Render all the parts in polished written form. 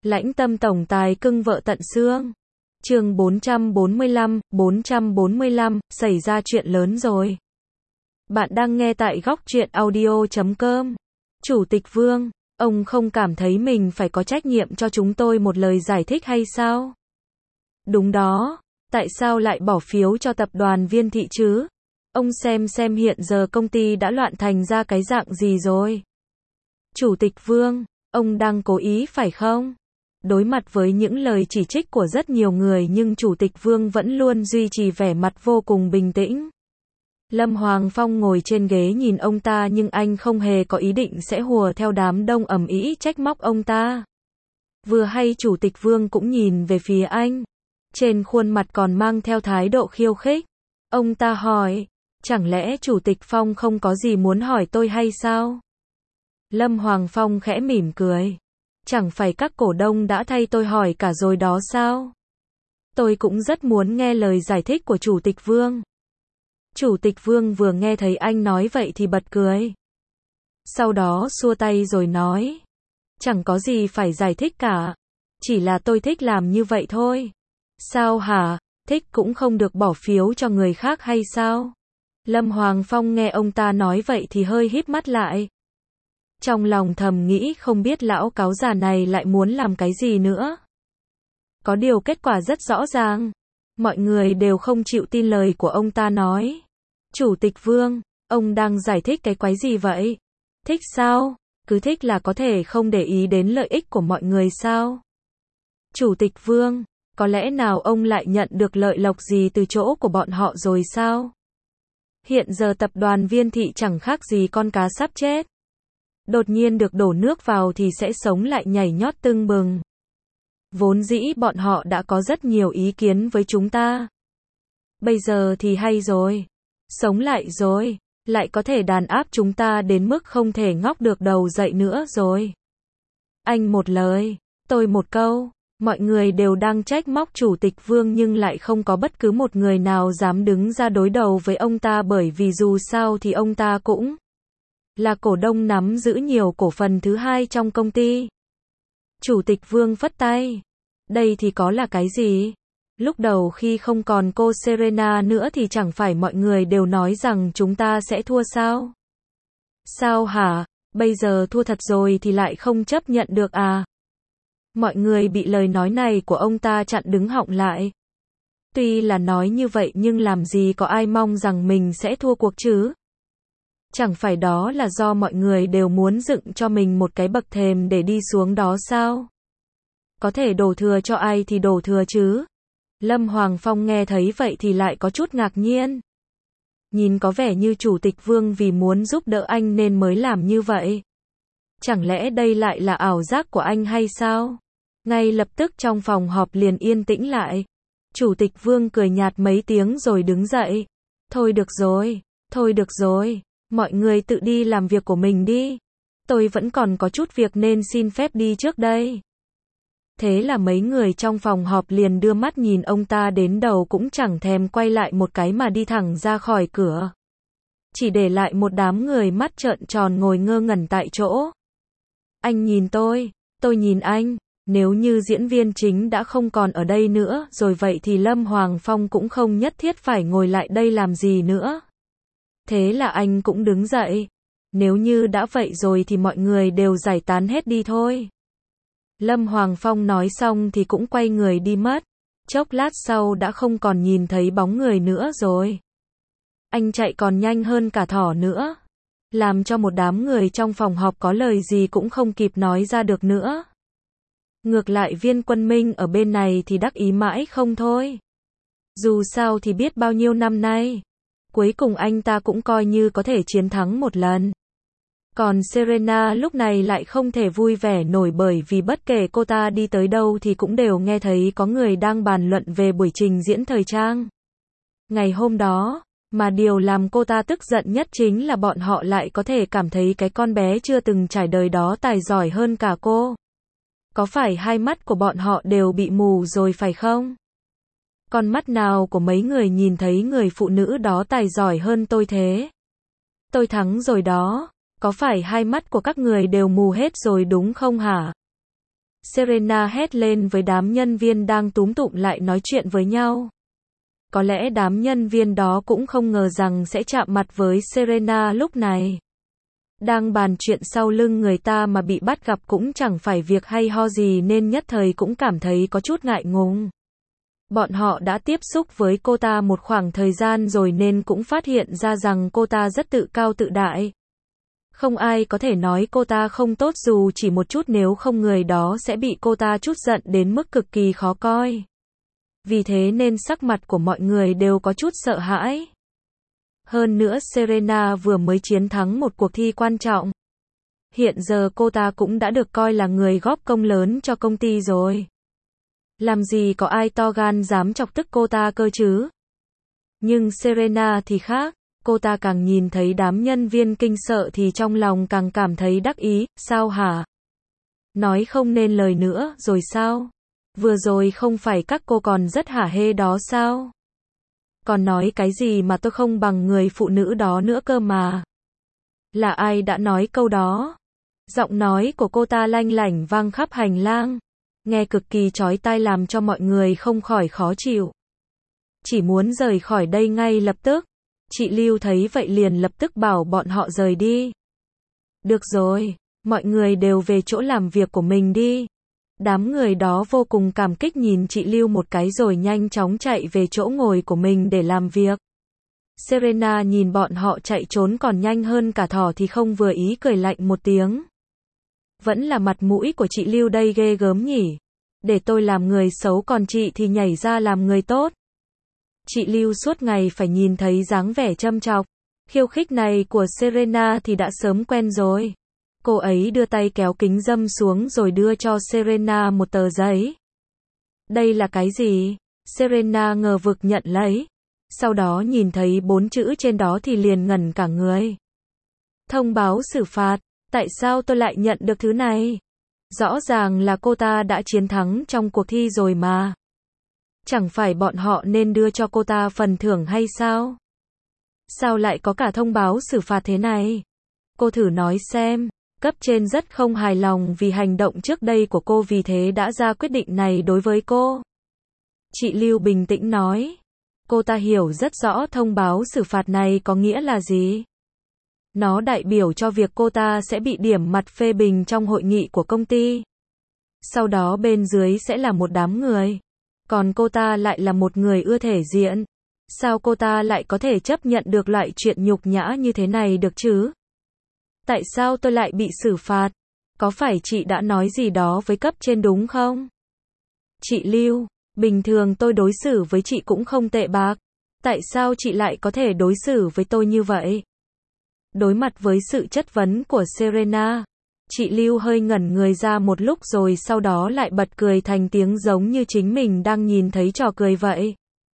Lãnh tâm tổng tài cưng vợ tận xương. Chương 445, xảy ra chuyện lớn rồi. Bạn đang nghe tại góc truyện audio.com. Chủ tịch Vương, ông không cảm thấy mình phải có trách nhiệm cho chúng tôi một lời giải thích hay sao? Đúng đó, tại sao lại bỏ phiếu cho tập đoàn Viên Thị chứ? Ông xem hiện giờ công ty đã loạn thành ra cái dạng gì rồi? Chủ tịch Vương, ông đang cố ý phải không? Đối mặt với những lời chỉ trích của rất nhiều người nhưng Chủ tịch Vương vẫn luôn duy trì vẻ mặt vô cùng bình tĩnh. Lâm Hoàng Phong ngồi trên ghế nhìn ông ta nhưng anh không hề có ý định sẽ hùa theo đám đông ầm ĩ trách móc ông ta. Vừa hay Chủ tịch Vương cũng nhìn về phía anh. Trên khuôn mặt còn mang theo thái độ khiêu khích. Ông ta hỏi, chẳng lẽ Chủ tịch Phong không có gì muốn hỏi tôi hay sao? Lâm Hoàng Phong khẽ mỉm cười. Chẳng phải các cổ đông đã thay tôi hỏi cả rồi đó sao? Tôi cũng rất muốn nghe lời giải thích của Chủ tịch Vương. Chủ tịch Vương vừa nghe thấy anh nói vậy thì bật cười. Sau đó xua tay rồi nói. Chẳng có gì phải giải thích cả. Chỉ là tôi thích làm như vậy thôi. Sao hả? Thích cũng không được bỏ phiếu cho người khác hay sao? Lâm Hoàng Phong nghe ông ta nói vậy thì hơi híp mắt lại. Trong lòng thầm nghĩ không biết lão cáo già này lại muốn làm cái gì nữa. Có điều kết quả rất rõ ràng. Mọi người đều không chịu tin lời của ông ta nói. Chủ tịch Vương, ông đang giải thích cái quái gì vậy? Thích sao? Cứ thích là có thể không để ý đến lợi ích của mọi người sao? Chủ tịch Vương, có lẽ nào ông lại nhận được lợi lộc gì từ chỗ của bọn họ rồi sao? Hiện giờ tập đoàn Viên Thị chẳng khác gì con cá sắp chết. Đột nhiên được đổ nước vào thì sẽ sống lại nhảy nhót tưng bừng. Vốn dĩ bọn họ đã có rất nhiều ý kiến với chúng ta. Bây giờ thì hay rồi. Sống lại rồi. Lại có thể đàn áp chúng ta đến mức không thể ngóc được đầu dậy nữa rồi. Anh một lời, tôi một câu. Mọi người đều đang trách móc Chủ tịch Vương nhưng lại không có bất cứ một người nào dám đứng ra đối đầu với ông ta bởi vì dù sao thì ông ta cũng là cổ đông nắm giữ nhiều cổ phần thứ hai trong công ty. Chủ tịch Vương phất tay. Đây thì có là cái gì? Lúc đầu khi không còn cô Serena nữa thì chẳng phải mọi người đều nói rằng chúng ta sẽ thua sao? Sao hả? Bây giờ thua thật rồi thì lại không chấp nhận được à? Mọi người bị lời nói này của ông ta chặn đứng họng lại. Tuy là nói như vậy nhưng làm gì có ai mong rằng mình sẽ thua cuộc chứ? Chẳng phải đó là do mọi người đều muốn dựng cho mình một cái bậc thềm để đi xuống đó sao? Có thể đổ thừa cho ai thì đổ thừa chứ? Lâm Hoàng Phong nghe thấy vậy thì lại có chút ngạc nhiên. Nhìn có vẻ như Chủ tịch Vương vì muốn giúp đỡ anh nên mới làm như vậy. Chẳng lẽ đây lại là ảo giác của anh hay sao? Ngay lập tức trong phòng họp liền yên tĩnh lại. Chủ tịch Vương cười nhạt mấy tiếng rồi đứng dậy. Thôi được rồi. Mọi người tự đi làm việc của mình đi. Tôi vẫn còn có chút việc nên xin phép đi trước đây. Thế là mấy người trong phòng họp liền đưa mắt nhìn ông ta đến đầu cũng chẳng thèm quay lại một cái mà đi thẳng ra khỏi cửa. Chỉ để lại một đám người mắt trợn tròn ngồi ngơ ngẩn tại chỗ. Anh nhìn tôi nhìn anh. Nếu như diễn viên chính đã không còn ở đây nữa rồi vậy thì Lâm Hoàng Phong cũng không nhất thiết phải ngồi lại đây làm gì nữa. Thế là anh cũng đứng dậy. Nếu như đã vậy rồi thì mọi người đều giải tán hết đi thôi. Lâm Hoàng Phong nói xong thì cũng quay người đi mất. Chốc lát sau đã không còn nhìn thấy bóng người nữa rồi. Anh chạy còn nhanh hơn cả thỏ nữa. Làm cho một đám người trong phòng họp có lời gì cũng không kịp nói ra được nữa. Ngược lại Viên Quân Minh ở bên này thì đắc ý mãi không thôi. Dù sao thì biết bao nhiêu năm nay. Cuối cùng anh ta cũng coi như có thể chiến thắng một lần. Còn Serena lúc này lại không thể vui vẻ nổi bởi vì bất kể cô ta đi tới đâu thì cũng đều nghe thấy có người đang bàn luận về buổi trình diễn thời trang. Ngày hôm đó, mà điều làm cô ta tức giận nhất chính là bọn họ lại có thể cảm thấy cái con bé chưa từng trải đời đó tài giỏi hơn cả cô. Có phải hai mắt của bọn họ đều bị mù rồi phải không? Con mắt nào của mấy người nhìn thấy người phụ nữ đó tài giỏi hơn tôi thế? Tôi thắng rồi đó. Có phải hai mắt của các người đều mù hết rồi đúng không hả? Serena hét lên với đám nhân viên đang túm tụm lại nói chuyện với nhau. Có lẽ đám nhân viên đó cũng không ngờ rằng sẽ chạm mặt với Serena lúc này. Đang bàn chuyện sau lưng người ta mà bị bắt gặp cũng chẳng phải việc hay ho gì nên nhất thời cũng cảm thấy có chút ngại ngùng. Bọn họ đã tiếp xúc với cô ta một khoảng thời gian rồi nên cũng phát hiện ra rằng cô ta rất tự cao tự đại. Không ai có thể nói cô ta không tốt dù chỉ một chút, nếu không người đó sẽ bị cô ta trút giận đến mức cực kỳ khó coi. Vì thế nên sắc mặt của mọi người đều có chút sợ hãi. Hơn nữa Serena vừa mới chiến thắng một cuộc thi quan trọng. Hiện giờ cô ta cũng đã được coi là người góp công lớn cho công ty rồi. Làm gì có ai to gan dám chọc tức cô ta cơ chứ? Nhưng Serena thì khác, cô ta càng nhìn thấy đám nhân viên kinh sợ thì trong lòng càng cảm thấy đắc ý. Sao hả? Nói không nên lời nữa rồi sao? Vừa rồi không phải các cô còn rất hả hê đó sao? Còn nói cái gì mà tôi không bằng người phụ nữ đó nữa cơ mà. Là ai đã nói câu đó? Giọng nói của cô ta lanh lảnh vang khắp hành lang, nghe cực kỳ chói tai làm cho mọi người không khỏi khó chịu. Chỉ muốn rời khỏi đây ngay lập tức. Chị Lưu thấy vậy liền lập tức bảo bọn họ rời đi. Được rồi, mọi người đều về chỗ làm việc của mình đi. Đám người đó vô cùng cảm kích nhìn chị Lưu một cái rồi nhanh chóng chạy về chỗ ngồi của mình để làm việc. Serena nhìn bọn họ chạy trốn còn nhanh hơn cả thỏ thì không vừa ý cười lạnh một tiếng. Vẫn là mặt mũi của chị Lưu đây ghê gớm nhỉ. Để tôi làm người xấu còn chị thì nhảy ra làm người tốt. Chị Lưu suốt ngày phải nhìn thấy dáng vẻ châm chọc, khiêu khích này của Serena thì đã sớm quen rồi. Cô ấy đưa tay kéo kính râm xuống rồi đưa cho Serena một tờ giấy. Đây là cái gì? Serena ngờ vực nhận lấy. Sau đó nhìn thấy 4 chữ trên đó thì liền ngẩn cả người. Thông báo xử phạt. Tại sao tôi lại nhận được thứ này? Rõ ràng là cô ta đã chiến thắng trong cuộc thi rồi mà. Chẳng phải bọn họ nên đưa cho cô ta phần thưởng hay sao? Sao lại có cả thông báo xử phạt thế này? Cô thử nói xem. Cấp trên rất không hài lòng vì hành động trước đây của cô, vì thế đã ra quyết định này đối với cô. Chị Lưu bình tĩnh nói. Cô ta hiểu rất rõ thông báo xử phạt này có nghĩa là gì. Nó đại biểu cho việc cô ta sẽ bị điểm mặt phê bình trong hội nghị của công ty. Sau đó bên dưới sẽ là một đám người. Còn cô ta lại là một người ưa thể diện. Sao cô ta lại có thể chấp nhận được loại chuyện nhục nhã như thế này được chứ? Tại sao tôi lại bị xử phạt? Có phải chị đã nói gì đó với cấp trên đúng không? Chị Lưu, bình thường tôi đối xử với chị cũng không tệ bạc. Tại sao chị lại có thể đối xử với tôi như vậy? Đối mặt với sự chất vấn của Serena, chị Lưu hơi ngẩn người ra một lúc rồi sau đó lại bật cười thành tiếng giống như chính mình đang nhìn thấy trò cười vậy.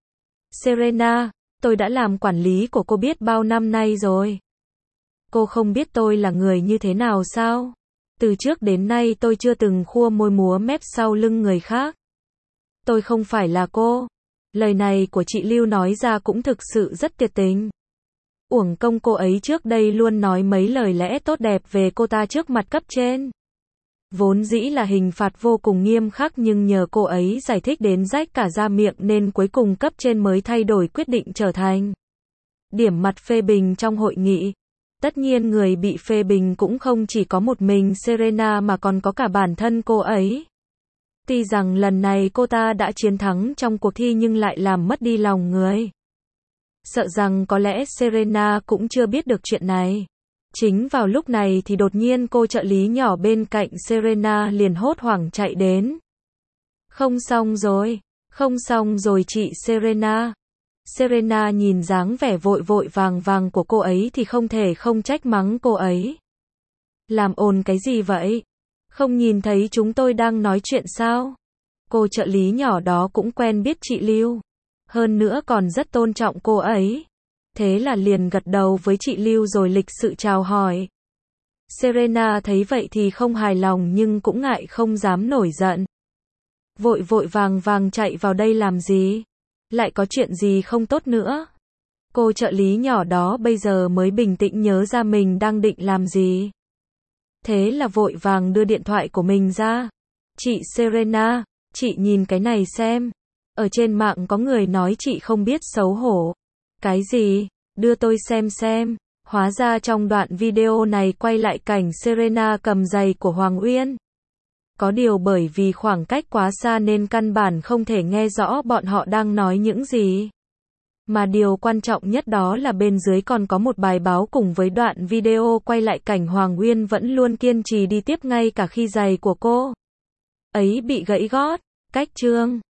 Serena, tôi đã làm quản lý của cô biết bao năm nay rồi. Cô không biết tôi là người như thế nào sao? Từ trước đến nay tôi chưa từng khua môi múa mép sau lưng người khác. Tôi không phải là cô. Lời này của chị Lưu nói ra cũng thực sự rất tuyệt tình. Uổng công cô ấy trước đây luôn nói mấy lời lẽ tốt đẹp về cô ta trước mặt cấp trên. Vốn dĩ là hình phạt vô cùng nghiêm khắc nhưng nhờ cô ấy giải thích đến rách cả da miệng nên cuối cùng cấp trên mới thay đổi quyết định trở thành điểm mặt phê bình trong hội nghị. Tất nhiên người bị phê bình cũng không chỉ có một mình Serena mà còn có cả bản thân cô ấy. Tuy rằng lần này cô ta đã chiến thắng trong cuộc thi nhưng lại làm mất đi lòng người. Sợ rằng có lẽ Serena cũng chưa biết được chuyện này. Chính vào lúc này thì đột nhiên cô trợ lý nhỏ bên cạnh Serena liền hốt hoảng chạy đến. Không xong rồi chị Serena. Serena nhìn dáng vẻ vội vội vàng vàng của cô ấy thì không thể không trách mắng cô ấy. Làm ồn cái gì vậy? Không nhìn thấy chúng tôi đang nói chuyện sao? Cô trợ lý nhỏ đó cũng quen biết chị Lưu. Hơn nữa còn rất tôn trọng cô ấy. Thế là liền gật đầu với chị Lưu rồi lịch sự chào hỏi. Serena thấy vậy thì không hài lòng nhưng cũng ngại không dám nổi giận. Vội vội vàng vàng chạy vào đây làm gì? Lại có chuyện gì không tốt nữa? Cô trợ lý nhỏ đó bây giờ mới bình tĩnh nhớ ra mình đang định làm gì. Thế là vội vàng đưa điện thoại của mình ra. Chị Serena, chị nhìn cái này xem. Ở trên mạng có người nói chị không biết xấu hổ. Cái gì? Đưa tôi xem. Hóa ra trong đoạn video này quay lại cảnh Serena cầm giày của Hoàng Uyên. Có điều bởi vì khoảng cách quá xa nên căn bản không thể nghe rõ bọn họ đang nói những gì. Mà điều quan trọng nhất đó là bên dưới còn có một bài báo cùng với đoạn video quay lại cảnh Hoàng Uyên vẫn luôn kiên trì đi tiếp ngay cả khi giày của cô ấy bị gãy gót. Cách chương